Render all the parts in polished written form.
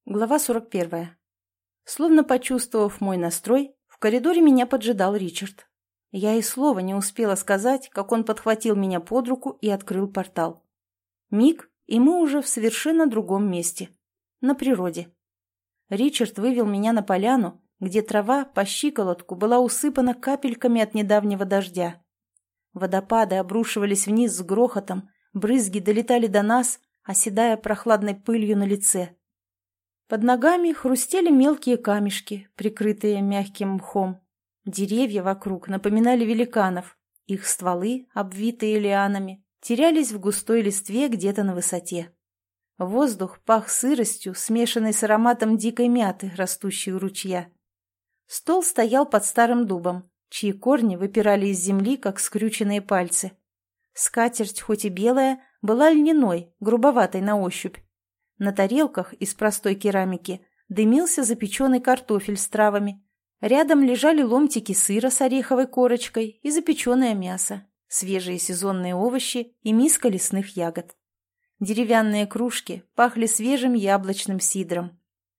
Глава 41. Словно почувствовав мой настрой, в коридоре меня поджидал Ричард. Я и слова не успела сказать, как он подхватил меня под руку и открыл портал. Миг, и мы уже в совершенно другом месте. На природе. Ричард вывел меня на поляну, где трава по щиколотку была усыпана капельками от недавнего дождя. Водопады обрушивались вниз с грохотом, брызги долетали до нас, оседая прохладной пылью на лице. Под ногами хрустели мелкие камешки, прикрытые мягким мхом. Деревья вокруг напоминали великанов. Их стволы, обвитые лианами, терялись в густой листве где-то на высоте. Воздух пах сыростью, смешанной с ароматом дикой мяты, растущей у ручья. Стол стоял под старым дубом, чьи корни выпирали из земли, как скрюченные пальцы. Скатерть, хоть и белая, была льняной, грубоватой на ощупь. На тарелках из простой керамики дымился запеченный картофель с травами. Рядом лежали ломтики сыра с ореховой корочкой и запеченное мясо, свежие сезонные овощи и миска лесных ягод. Деревянные кружки пахли свежим яблочным сидром.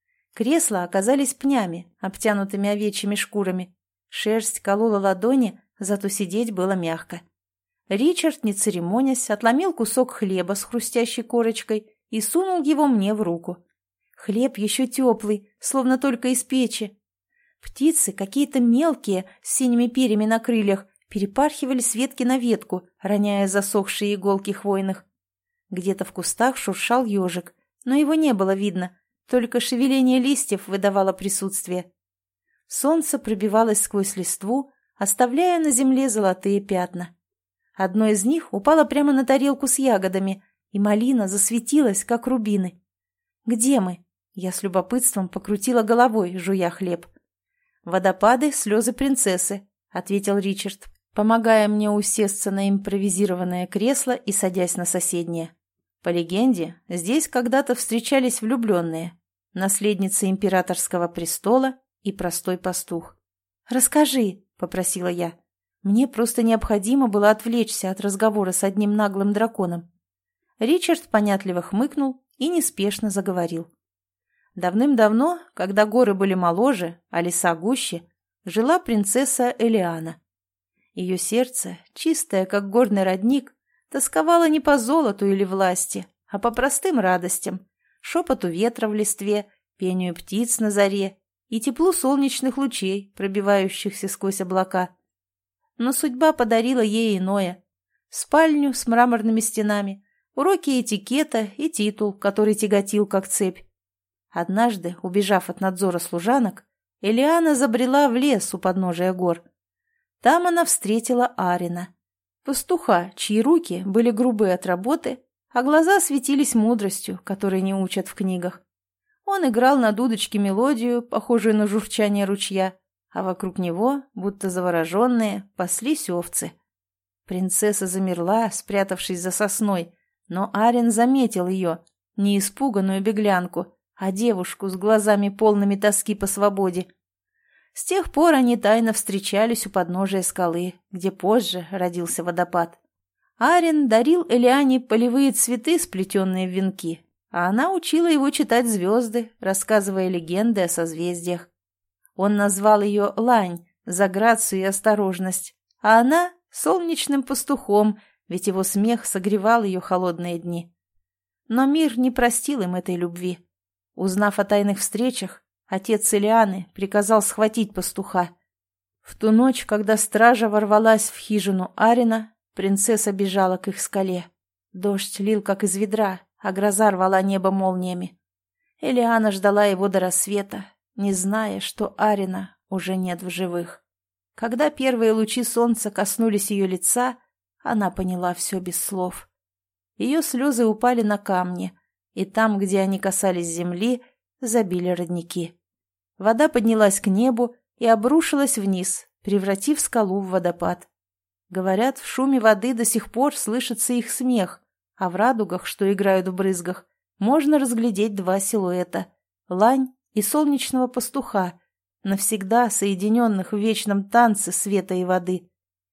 Кресла оказались пнями, обтянутыми овечьими шкурами. Шерсть колола ладони, зато сидеть было мягко. Ричард, не церемонясь, отломил кусок хлеба с хрустящей корочкой и сунул его мне в руку. Хлеб еще теплый, словно только из печи. Птицы, какие-то мелкие, с синими перьями на крыльях, перепархивали с ветки на ветку, роняя засохшие иголки хвойных. Где-то в кустах шуршал ежик, но его не было видно, только шевеление листьев выдавало присутствие. Солнце пробивалось сквозь листву, оставляя на земле золотые пятна. Одно из них упало прямо на тарелку с ягодами, и малина засветилась, как рубины. «Где мы?» Я с любопытством покрутила головой, жуя хлеб. «Водопады, слезы принцессы», — ответил Ричард, помогая мне усесться на импровизированное кресло и садясь на соседнее. По легенде, здесь когда-то встречались влюбленные, наследница императорского престола и простой пастух. «Расскажи», — попросила я. Мне просто необходимо было отвлечься от разговора с одним наглым драконом. Ричард понятливо хмыкнул и неспешно заговорил. Давным-давно, когда горы были моложе, а леса гуще, жила принцесса Элиана. Ее сердце, чистое, как горный родник, тосковало не по золоту или власти, а по простым радостям, шепоту ветра в листве, пению птиц на заре и теплу солнечных лучей, пробивающихся сквозь облака. Но судьба подарила ей иное – спальню с мраморными стенами, уроки этикета и титул, который тяготил как цепь. Однажды, убежав от надзора служанок, Элиана забрела в лес у подножия гор. Там она встретила Арина, пастуха, чьи руки были грубы от работы, а глаза светились мудростью, которой не учат в книгах. Он играл на дудочке мелодию, похожую на журчание ручья, а вокруг него, будто завороженные, паслись овцы. Принцесса замерла, спрятавшись за сосной, но Арин заметил ее, не испуганную беглянку, а девушку с глазами полными тоски по свободе. С тех пор они тайно встречались у подножия скалы, где позже родился водопад. Арин дарил Элиане полевые цветы, сплетенные в венки, а она учила его читать звезды, рассказывая легенды о созвездиях. Он назвал ее Лань за грацию и осторожность, а она — солнечным пастухом, ведь его смех согревал ее холодные дни. Но мир не простил им этой любви. Узнав о тайных встречах, отец Элианы приказал схватить пастуха. В ту ночь, когда стража ворвалась в хижину Арина, принцесса бежала к их скале. Дождь лил, как из ведра, а гроза рвала небо молниями. Элиана ждала его до рассвета, не зная, что Арина уже нет в живых. Когда первые лучи солнца коснулись ее лица, она поняла все без слов. Ее слезы упали на камни, и там, где они касались земли, забили родники. Вода поднялась к небу и обрушилась вниз, превратив скалу в водопад. Говорят, в шуме воды до сих пор слышится их смех, а в радугах, что играют в брызгах, можно разглядеть два силуэта — лань и солнечного пастуха, навсегда соединенных в вечном танце света и воды.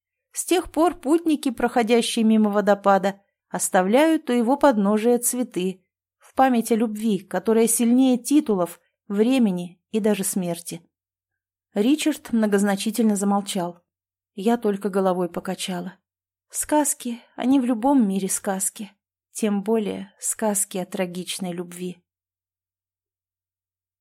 С тех пор путники, проходящие мимо водопада, оставляют у его подножия цветы, в память о любви, которая сильнее титулов, времени и даже смерти. Ричард многозначительно замолчал. Я только головой покачала. Сказки, они в любом мире сказки. Тем более сказки о трагичной любви.